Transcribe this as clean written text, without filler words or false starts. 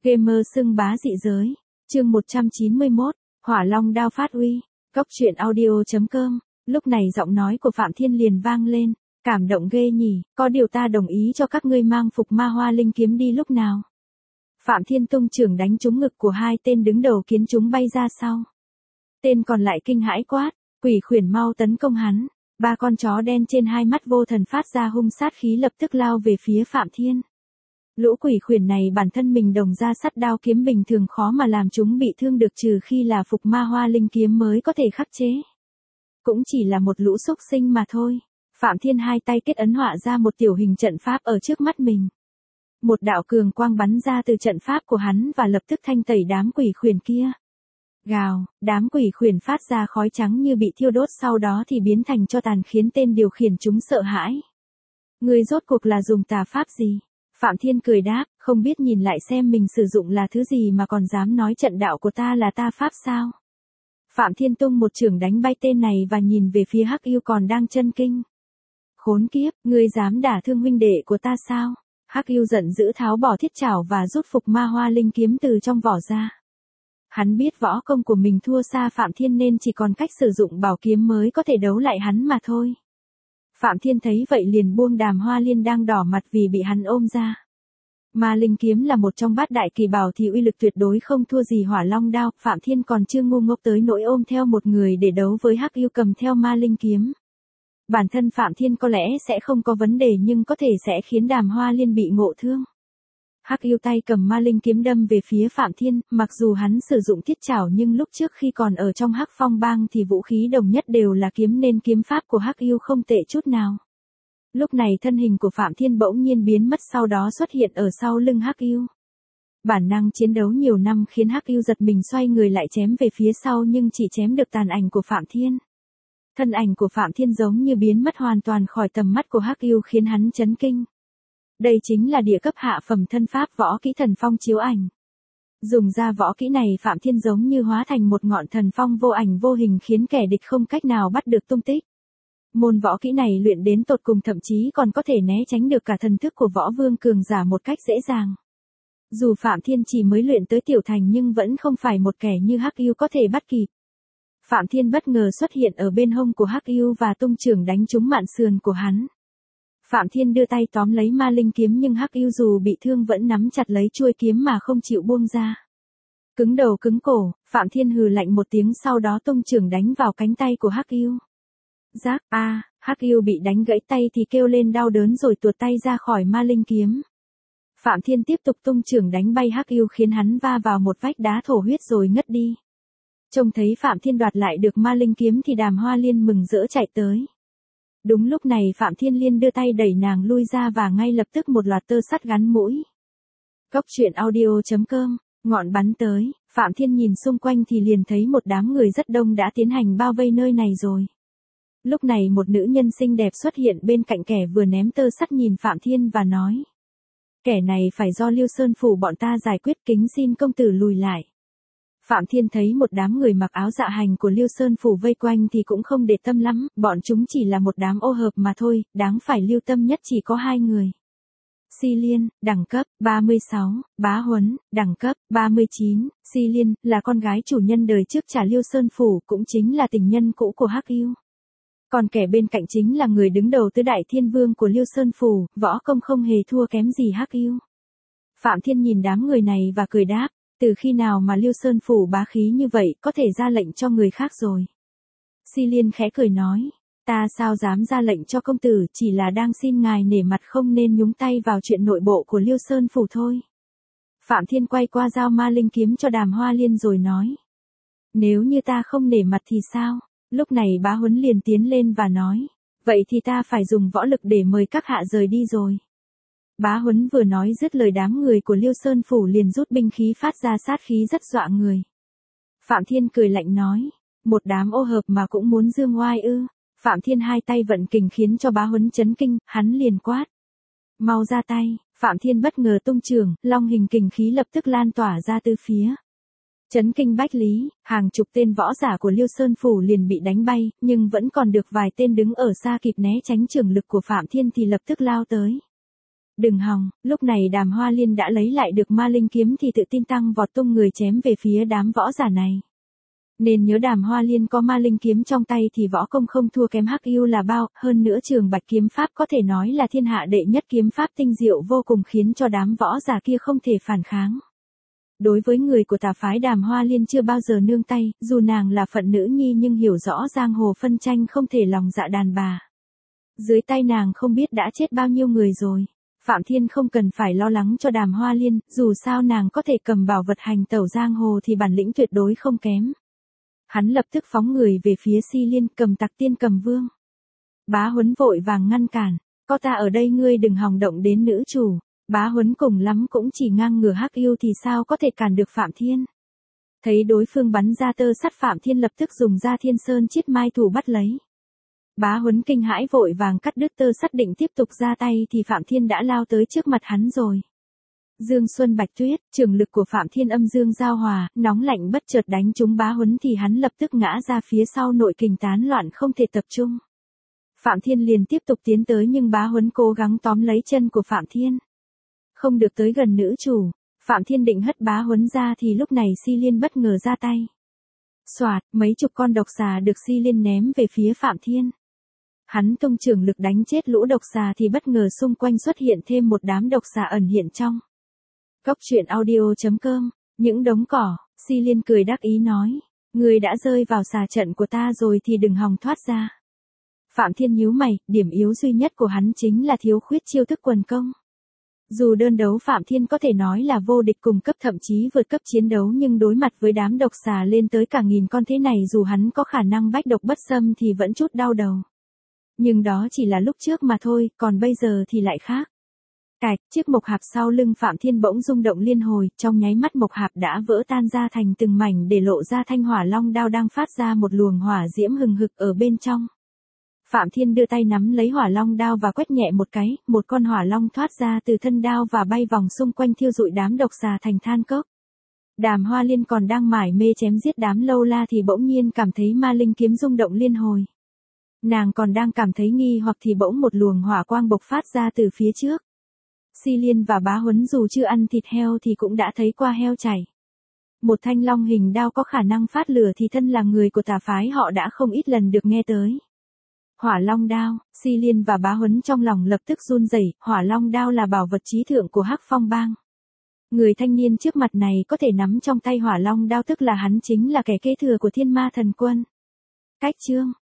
Gamer xưng bá dị giới. Chương 191, Hỏa Long đao phát uy. Cốc truyện audio.com. Lúc này giọng nói của Phạm Thiên liền vang lên, cảm động ghê nhỉ, có điều ta đồng ý cho các ngươi mang phục ma hoa linh kiếm đi lúc nào. Phạm Thiên tung trưởng đánh trúng ngực của hai tên đứng đầu khiến chúng bay ra sau. Tên còn lại kinh hãi quát, quỷ khuyển mau tấn công hắn. Ba con chó đen trên hai mắt vô thần phát ra hung sát khí lập tức lao về phía Phạm Thiên. Lũ quỷ khuyển này bản thân mình đồng ra sắt đao kiếm bình thường khó mà làm chúng bị thương được trừ khi là phục ma hoa linh kiếm mới có thể khắc chế. Cũng chỉ là một lũ xúc sinh mà thôi. Phạm Thiên hai tay kết ấn họa ra một tiểu hình trận pháp ở trước mắt mình. Một đạo cường quang bắn ra từ trận pháp của hắn và lập tức thanh tẩy đám quỷ khuyển kia. Gào, đám quỷ khuyển phát ra khói trắng như bị thiêu đốt sau đó thì biến thành tro tàn khiến tên điều khiển chúng sợ hãi. Người rốt cuộc là dùng tà pháp gì? Phạm Thiên cười đáp, không biết nhìn lại xem mình sử dụng là thứ gì mà còn dám nói trận đạo của ta là ta pháp sao? Phạm Thiên tung một chưởng đánh bay tên này và nhìn về phía Hắc Yêu còn đang chân kinh. Khốn kiếp, ngươi dám đả thương huynh đệ của ta sao? Hắc Yêu giận dữ tháo bỏ thiết trảo và rút phục ma hoa linh kiếm từ trong vỏ ra. Hắn biết võ công của mình thua xa Phạm Thiên nên chỉ còn cách sử dụng bảo kiếm mới có thể đấu lại hắn mà thôi. Phạm Thiên thấy vậy liền buông đàm hoa liên đang đỏ mặt vì bị hắn ôm ra. Ma linh kiếm là một trong bát đại kỳ bảo thì uy lực tuyệt đối không thua gì hỏa long đao. Phạm Thiên còn chưa ngu ngốc tới nỗi ôm theo một người để đấu với Hắc Yêu cầm theo ma linh kiếm. Bản thân Phạm Thiên có lẽ sẽ không có vấn đề nhưng có thể sẽ khiến đàm hoa liên bị ngộ thương. Hắc Yêu tay cầm ma linh kiếm đâm về phía Phạm Thiên, mặc dù hắn sử dụng thiết trảo nhưng lúc trước khi còn ở trong Hắc Phong bang thì vũ khí đồng nhất đều là kiếm nên kiếm pháp của Hắc Yêu không tệ chút nào. Lúc này thân hình của Phạm Thiên bỗng nhiên biến mất sau đó xuất hiện ở sau lưng Hắc Yêu. Bản năng chiến đấu nhiều năm khiến Hắc Yêu giật mình xoay người lại chém về phía sau nhưng chỉ chém được tàn ảnh của Phạm Thiên. Thân ảnh của Phạm Thiên giống như biến mất hoàn toàn khỏi tầm mắt của Hắc Yêu khiến hắn chấn kinh. Đây chính là địa cấp hạ phẩm thân pháp võ kỹ thần phong chiếu ảnh. Dùng ra võ kỹ này Phạm Thiên giống như hóa thành một ngọn thần phong vô ảnh vô hình khiến kẻ địch không cách nào bắt được tung tích. Môn võ kỹ này luyện đến tột cùng thậm chí còn có thể né tránh được cả thần thức của võ vương cường giả một cách dễ dàng. Dù Phạm Thiên chỉ mới luyện tới tiểu thành nhưng vẫn không phải một kẻ như Hắc Yêu có thể bắt kịp. Phạm Thiên bất ngờ xuất hiện ở bên hông của Hắc Yêu và tung chưởng đánh trúng mạn sườn của hắn. Phạm Thiên đưa tay tóm lấy ma linh kiếm nhưng Hắc Yêu dù bị thương vẫn nắm chặt lấy chuôi kiếm mà không chịu buông ra. Cứng đầu cứng cổ, Phạm Thiên hừ lạnh một tiếng sau đó tung chưởng đánh vào cánh tay của Hắc Yêu. Rác a, Hắc Yêu bị đánh gãy tay thì kêu lên đau đớn rồi tuột tay ra khỏi ma linh kiếm. Phạm Thiên tiếp tục tung chưởng đánh bay Hắc Yêu khiến hắn va vào một vách đá thổ huyết rồi ngất đi. Trông thấy Phạm Thiên đoạt lại được ma linh kiếm thì đàm hoa liên mừng rỡ chạy tới. Đúng lúc này Phạm Thiên Liên đưa tay đẩy nàng lui ra và ngay lập tức một loạt tơ sắt gắn mũi. Cốc truyện audio.com, ngọn bắn tới, Phạm Thiên nhìn xung quanh thì liền thấy một đám người rất đông đã tiến hành bao vây nơi này rồi. Lúc này một nữ nhân xinh đẹp xuất hiện bên cạnh kẻ vừa ném tơ sắt nhìn Phạm Thiên và nói. Kẻ này phải do Liêu Sơn Phủ bọn ta giải quyết kính xin công tử lùi lại. Phạm Thiên thấy một đám người mặc áo dạ hành của Liêu Sơn Phủ vây quanh thì cũng không để tâm lắm, bọn chúng chỉ là một đám ô hợp mà thôi, đáng phải lưu tâm nhất chỉ có hai người. Si Liên, đẳng cấp 36, Bá Huấn, đẳng cấp 39, Si Liên, là con gái chủ nhân đời trước trả Liêu Sơn Phủ, cũng chính là tình nhân cũ của Hắc Yêu. Còn kẻ bên cạnh chính là người đứng đầu tứ đại thiên vương của Liêu Sơn Phủ, võ công không hề thua kém gì Hắc Yêu. Phạm Thiên nhìn đám người này và cười đáp. Từ khi nào mà Liêu Sơn Phủ bá khí như vậy có thể ra lệnh cho người khác rồi. Si Liên khẽ cười nói, ta sao dám ra lệnh cho công tử, chỉ là đang xin ngài nể mặt không nên nhúng tay vào chuyện nội bộ của Liêu Sơn Phủ thôi. Phạm Thiên quay qua giao ma linh kiếm cho đàm hoa liên rồi nói. Nếu như ta không nể mặt thì sao? Lúc này Bá Huấn liền tiến lên và nói, vậy thì ta phải dùng võ lực để mời các hạ rời đi rồi. Bá Huấn vừa nói dứt lời đám người của Liêu Sơn Phủ liền rút binh khí phát ra sát khí rất dọa người. Phạm Thiên cười lạnh nói, một đám ô hợp mà cũng muốn dương oai ư. Phạm Thiên hai tay vận kình khiến cho Bá Huấn chấn kinh, hắn liền quát. Mau ra tay, Phạm Thiên bất ngờ tung chưởng, long hình kình khí lập tức lan tỏa ra từ phía. Chấn kinh bách lý, hàng chục tên võ giả của Liêu Sơn Phủ liền bị đánh bay, nhưng vẫn còn được vài tên đứng ở xa kịp né tránh chưởng lực của Phạm Thiên thì lập tức lao tới. Đừng hòng, lúc này Đàm Hoa Liên đã lấy lại được ma linh kiếm thì tự tin tăng vọt tung người chém về phía đám võ giả này. Nên nhớ Đàm Hoa Liên có ma linh kiếm trong tay thì võ công không thua kém Hắc Ưu là bao, hơn nữa Trường Bạch kiếm pháp có thể nói là thiên hạ đệ nhất kiếm pháp tinh diệu vô cùng khiến cho đám võ giả kia không thể phản kháng. Đối với người của tà phái Đàm Hoa Liên chưa bao giờ nương tay, dù nàng là phận nữ nhi nhưng hiểu rõ giang hồ phân tranh không thể lòng dạ đàn bà. Dưới tay nàng không biết đã chết bao nhiêu người rồi. Phạm Thiên không cần phải lo lắng cho Đàm Hoa Liên, dù sao nàng có thể cầm bảo vật hành tẩu giang hồ thì bản lĩnh tuyệt đối không kém. Hắn lập tức phóng người về phía Si Liên, cầm Tặc Tiên Cầm Vương. Bá Huấn vội vàng ngăn cản, có ta ở đây ngươi đừng hòng động đến nữ chủ. Bá Huấn cùng lắm cũng chỉ ngang ngửa Hắc Ưu thì sao có thể cản được Phạm Thiên. Thấy đối phương bắn ra tơ sắt, Phạm Thiên lập tức dùng ra Thiên Sơn Chiết Mai Thủ bắt lấy. Bá Huấn kinh hãi vội vàng cắt đứt tơ sắt định tiếp tục ra tay thì Phạm Thiên đã lao tới trước mặt hắn rồi. Dương Xuân Bạch Tuyết, trường lực của Phạm Thiên âm dương giao hòa, nóng lạnh bất chợt đánh trúng Bá Huấn thì hắn lập tức ngã ra phía sau, nội kình tán loạn không thể tập trung. Phạm Thiên liền tiếp tục tiến tới nhưng Bá Huấn cố gắng tóm lấy chân của Phạm Thiên. Không được tới gần nữ chủ, Phạm Thiên định hất Bá Huấn ra thì lúc này Si Liên bất ngờ ra tay. Xoạt, mấy chục con độc xà được Si Liên ném về phía Phạm Thiên. Hắn tung trường lực đánh chết lũ độc xà thì bất ngờ xung quanh xuất hiện thêm một đám độc xà ẩn hiện trong. Cốc truyện audio.com, những đống cỏ, Si Liên cười đắc ý nói, ngươi đã rơi vào xà trận của ta rồi thì đừng hòng thoát ra. Phạm Thiên nhíu mày, điểm yếu duy nhất của hắn chính là thiếu khuyết chiêu thức quần công. Dù đơn đấu Phạm Thiên có thể nói là vô địch cùng cấp thậm chí vượt cấp chiến đấu nhưng đối mặt với đám độc xà lên tới cả nghìn con thế này dù hắn có khả năng bách độc bất xâm thì vẫn chút đau đầu. Nhưng đó chỉ là lúc trước mà thôi, còn bây giờ thì lại khác. Cạch, chiếc mộc hạp sau lưng Phạm Thiên bỗng rung động liên hồi, trong nháy mắt mộc hạp đã vỡ tan ra thành từng mảnh để lộ ra thanh hỏa long đao đang phát ra một luồng hỏa diễm hừng hực ở bên trong. Phạm Thiên đưa tay nắm lấy hỏa long đao và quét nhẹ một cái, một con hỏa long thoát ra từ thân đao và bay vòng xung quanh thiêu rụi đám độc xà thành than cốc. Đàm Hoa Liên còn đang mải mê chém giết đám lâu la thì bỗng nhiên cảm thấy ma linh kiếm rung động liên hồi. Nàng còn đang cảm thấy nghi hoặc thì bỗng một luồng hỏa quang bộc phát ra từ phía trước. Si Liên và Bá Huấn dù chưa ăn thịt heo thì cũng đã thấy qua heo chảy. Một thanh long hình đao có khả năng phát lửa thì thân là người của tà phái họ đã không ít lần được nghe tới. Hỏa long đao, Si Liên và Bá Huấn trong lòng lập tức run rẩy, hỏa long đao là bảo vật chí thượng của Hắc Phong bang. Người thanh niên trước mặt này có thể nắm trong tay hỏa long đao tức là hắn chính là kẻ kế thừa của Thiên Ma Thần Quân. Cách chương